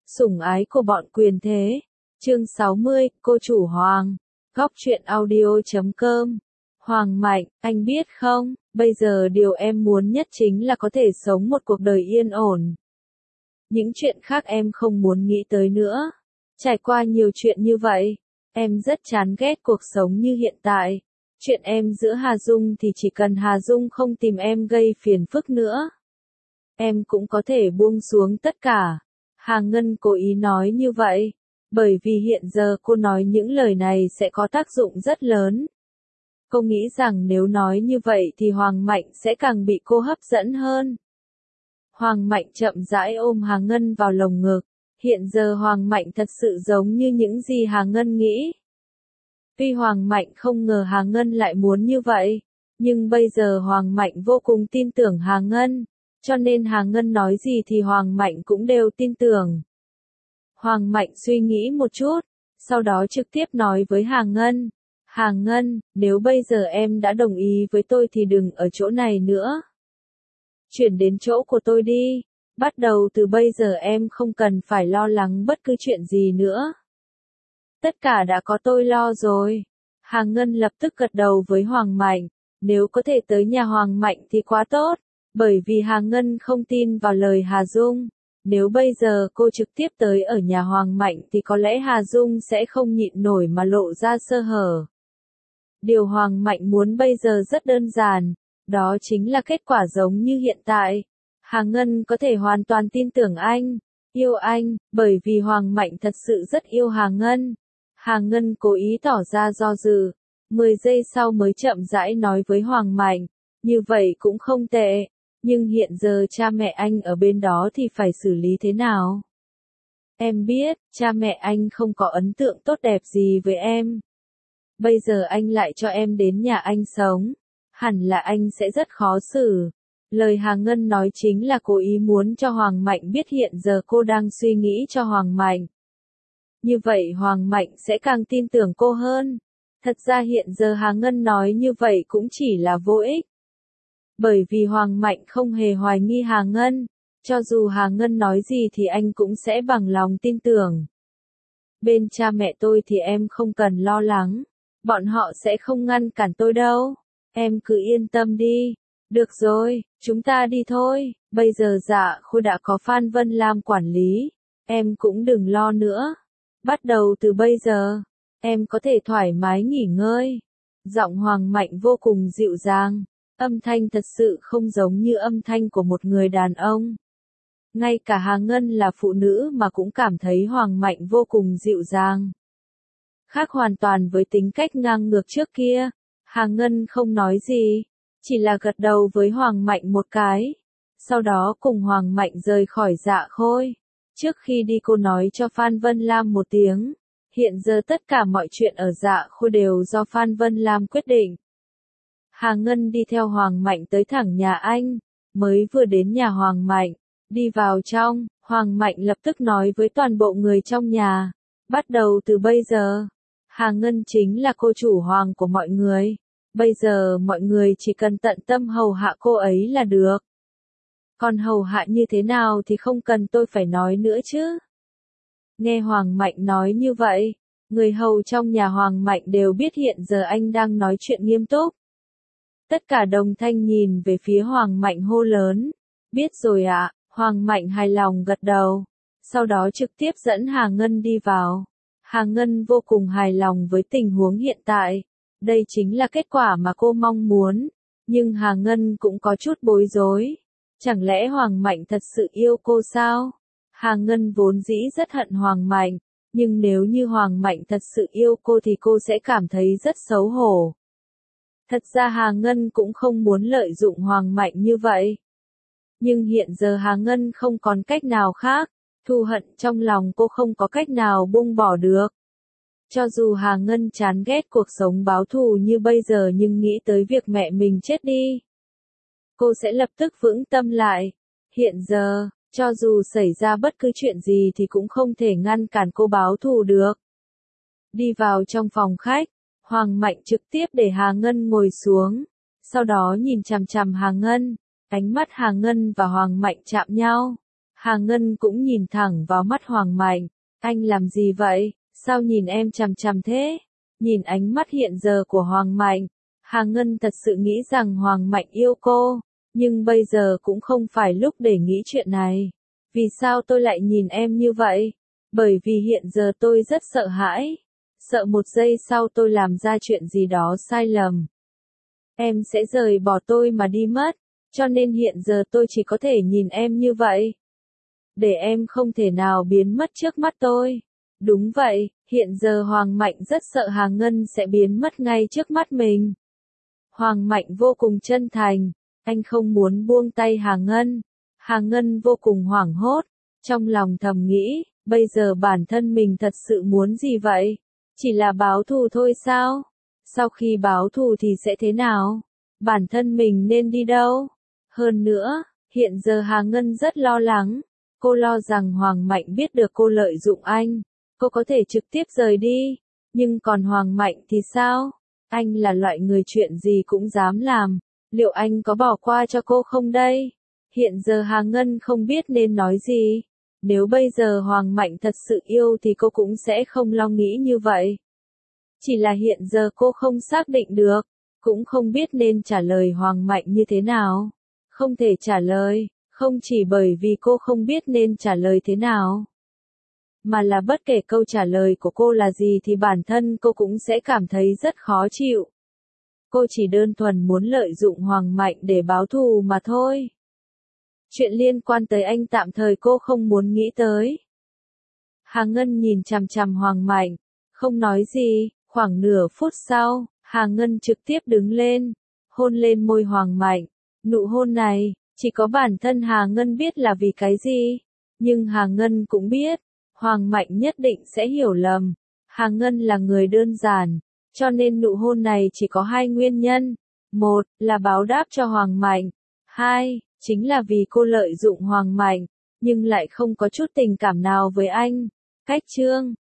Sủng ái của bọn quyền thế. Chương 60, cô chủ Hoàng. Góc truyện audio.com. Hoàng Mạnh, anh biết không, bây giờ điều em muốn nhất chính là có thể sống một cuộc đời yên ổn. Những chuyện khác em không muốn nghĩ tới nữa. Trải qua nhiều chuyện như vậy, em rất chán ghét cuộc sống như hiện tại. Chuyện em giữa Hà Dung thì chỉ cần Hà Dung không tìm em gây phiền phức nữa, em cũng có thể buông xuống tất cả. Hà Ngân cố ý nói như vậy, bởi vì hiện giờ cô nói những lời này sẽ có tác dụng rất lớn. Cô nghĩ rằng nếu nói như vậy thì Hoàng Mạnh sẽ càng bị cô hấp dẫn hơn. Hoàng Mạnh chậm rãi ôm Hà Ngân vào lồng ngực. Hiện giờ Hoàng Mạnh thật sự giống như những gì Hà Ngân nghĩ. Tuy Hoàng Mạnh không ngờ Hà Ngân lại muốn như vậy, nhưng bây giờ Hoàng Mạnh vô cùng tin tưởng Hà Ngân, cho nên Hà Ngân nói gì thì Hoàng Mạnh cũng đều tin tưởng. Hoàng Mạnh suy nghĩ một chút, sau đó trực tiếp nói với Hà Ngân. Hà Ngân, nếu bây giờ em đã đồng ý với tôi thì đừng ở chỗ này nữa. Chuyển đến chỗ của tôi đi, bắt đầu từ bây giờ em không cần phải lo lắng bất cứ chuyện gì nữa. Tất cả đã có tôi lo rồi. Hà Ngân lập tức gật đầu với Hoàng Mạnh, nếu có thể tới nhà Hoàng Mạnh thì quá tốt, bởi vì Hà Ngân không tin vào lời Hà Dung. Nếu bây giờ cô trực tiếp tới ở nhà Hoàng Mạnh thì có lẽ Hà Dung sẽ không nhịn nổi mà lộ ra sơ hở. Điều Hoàng Mạnh muốn bây giờ rất đơn giản, đó chính là kết quả giống như hiện tại. Hà Ngân có thể hoàn toàn tin tưởng anh, yêu anh, bởi vì Hoàng Mạnh thật sự rất yêu Hà Ngân. Hà Ngân cố ý tỏ ra do dự, 10 giây sau mới chậm rãi nói với Hoàng Mạnh, như vậy cũng không tệ, nhưng hiện giờ cha mẹ anh ở bên đó thì phải xử lý thế nào? Em biết, cha mẹ anh không có ấn tượng tốt đẹp gì với em. Bây giờ anh lại cho em đến nhà anh sống, hẳn là anh sẽ rất khó xử. Lời Hà Ngân nói chính là cố ý muốn cho Hoàng Mạnh biết hiện giờ cô đang suy nghĩ cho Hoàng Mạnh. Như vậy Hoàng Mạnh sẽ càng tin tưởng cô hơn. Thật ra hiện giờ Hà Ngân nói như vậy cũng chỉ là vô ích. Bởi vì Hoàng Mạnh không hề hoài nghi Hà Ngân, cho dù Hà Ngân nói gì thì anh cũng sẽ bằng lòng tin tưởng. Bên cha mẹ tôi thì em không cần lo lắng, bọn họ sẽ không ngăn cản tôi đâu, em cứ yên tâm đi. Được rồi, chúng ta đi thôi, bây giờ Dạ Khôi đã có Phan Vân Lam quản lý, em cũng đừng lo nữa. Bắt đầu từ bây giờ, em có thể thoải mái nghỉ ngơi. Giọng Hoàng Mạnh vô cùng dịu dàng, âm thanh thật sự không giống như âm thanh của một người đàn ông. Ngay cả Hà Ngân là phụ nữ mà cũng cảm thấy Hoàng Mạnh vô cùng dịu dàng. Khác hoàn toàn với tính cách ngang ngược trước kia, Hà Ngân không nói gì, chỉ là gật đầu với Hoàng Mạnh một cái. Sau đó cùng Hoàng Mạnh rời khỏi Dạ Khôi. Trước khi đi cô nói cho Phan Vân Lam một tiếng, hiện giờ tất cả mọi chuyện ở Dạ Khôi đều do Phan Vân Lam quyết định. Hà Ngân đi theo Hoàng Mạnh tới thẳng nhà anh, mới vừa đến nhà Hoàng Mạnh, đi vào trong, Hoàng Mạnh lập tức nói với toàn bộ người trong nhà, bắt đầu từ bây giờ, Hà Ngân chính là cô chủ Hoàng của mọi người, bây giờ mọi người chỉ cần tận tâm hầu hạ cô ấy là được. Còn hầu hạ như thế nào thì không cần tôi phải nói nữa chứ. Nghe Hoàng Mạnh nói như vậy, người hầu trong nhà Hoàng Mạnh đều biết hiện giờ anh đang nói chuyện nghiêm túc. Tất cả đồng thanh nhìn về phía Hoàng Mạnh hô lớn, biết rồi ạ. Hoàng Mạnh hài lòng gật đầu, sau đó trực tiếp dẫn Hà Ngân đi vào. Hà Ngân vô cùng hài lòng với tình huống hiện tại, đây chính là kết quả mà cô mong muốn, nhưng Hà Ngân cũng có chút bối rối. Chẳng lẽ Hoàng Mạnh thật sự yêu cô sao? Hà Ngân vốn dĩ rất hận Hoàng Mạnh, nhưng nếu như Hoàng Mạnh thật sự yêu cô thì cô sẽ cảm thấy rất xấu hổ. Thật ra Hà Ngân cũng không muốn lợi dụng Hoàng Mạnh như vậy. Nhưng hiện giờ Hà Ngân không còn cách nào khác, thù hận trong lòng cô không có cách nào buông bỏ được. Cho dù Hà Ngân chán ghét cuộc sống báo thù như bây giờ nhưng nghĩ tới việc mẹ mình chết đi, cô sẽ lập tức vững tâm lại. Hiện giờ, cho dù xảy ra bất cứ chuyện gì thì cũng không thể ngăn cản cô báo thù được. Đi vào trong phòng khách, Hoàng Mạnh trực tiếp để Hà Ngân ngồi xuống, sau đó nhìn chằm chằm Hà Ngân. Ánh mắt Hà Ngân và Hoàng Mạnh chạm nhau. Hà Ngân cũng nhìn thẳng vào mắt Hoàng Mạnh. Anh làm gì vậy? Sao nhìn em chằm chằm thế? Nhìn ánh mắt hiện giờ của Hoàng Mạnh, Hà Ngân thật sự nghĩ rằng Hoàng Mạnh yêu cô, nhưng bây giờ cũng không phải lúc để nghĩ chuyện này. Vì sao tôi lại nhìn em như vậy? Bởi vì hiện giờ tôi rất sợ hãi. Sợ một giây sau tôi làm ra chuyện gì đó sai lầm. Em sẽ rời bỏ tôi mà đi mất, cho nên hiện giờ tôi chỉ có thể nhìn em như vậy. Để em không thể nào biến mất trước mắt tôi. Đúng vậy, hiện giờ Hoàng Mạnh rất sợ Hà Ngân sẽ biến mất ngay trước mắt mình. Hoàng Mạnh vô cùng chân thành, anh không muốn buông tay Hà Ngân. Hà Ngân vô cùng hoảng hốt, trong lòng thầm nghĩ, bây giờ bản thân mình thật sự muốn gì vậy? Chỉ là báo thù thôi sao? Sau khi báo thù thì sẽ thế nào? Bản thân mình nên đi đâu? Hơn nữa, hiện giờ Hà Ngân rất lo lắng. Cô lo rằng Hoàng Mạnh biết được cô lợi dụng anh. Cô có thể trực tiếp rời đi. Nhưng còn Hoàng Mạnh thì sao? Anh là loại người chuyện gì cũng dám làm. Liệu anh có bỏ qua cho cô không đây? Hiện giờ Hà Ngân không biết nên nói gì. Nếu bây giờ Hoàng Mạnh thật sự yêu thì cô cũng sẽ không lo nghĩ như vậy. Chỉ là hiện giờ cô không xác định được, cũng không biết nên trả lời Hoàng Mạnh như thế nào. Không thể trả lời, không chỉ bởi vì cô không biết nên trả lời thế nào, mà là bất kể câu trả lời của cô là gì thì bản thân cô cũng sẽ cảm thấy rất khó chịu. Cô chỉ đơn thuần muốn lợi dụng Hoàng Mạnh để báo thù mà thôi. Chuyện liên quan tới anh tạm thời cô không muốn nghĩ tới. Hà Ngân nhìn chằm chằm Hoàng Mạnh, không nói gì. Khoảng nửa phút sau, Hà Ngân trực tiếp đứng lên, hôn lên môi Hoàng Mạnh. Nụ hôn này, chỉ có bản thân Hà Ngân biết là vì cái gì. Nhưng Hà Ngân cũng biết, Hoàng Mạnh nhất định sẽ hiểu lầm. Hà Ngân là người đơn giản, cho nên nụ hôn này chỉ có hai nguyên nhân. Một, là báo đáp cho Hoàng Mạnh. Hai, chính là vì cô lợi dụng Hoàng Mạnh, nhưng lại không có chút tình cảm nào với anh. Cách chương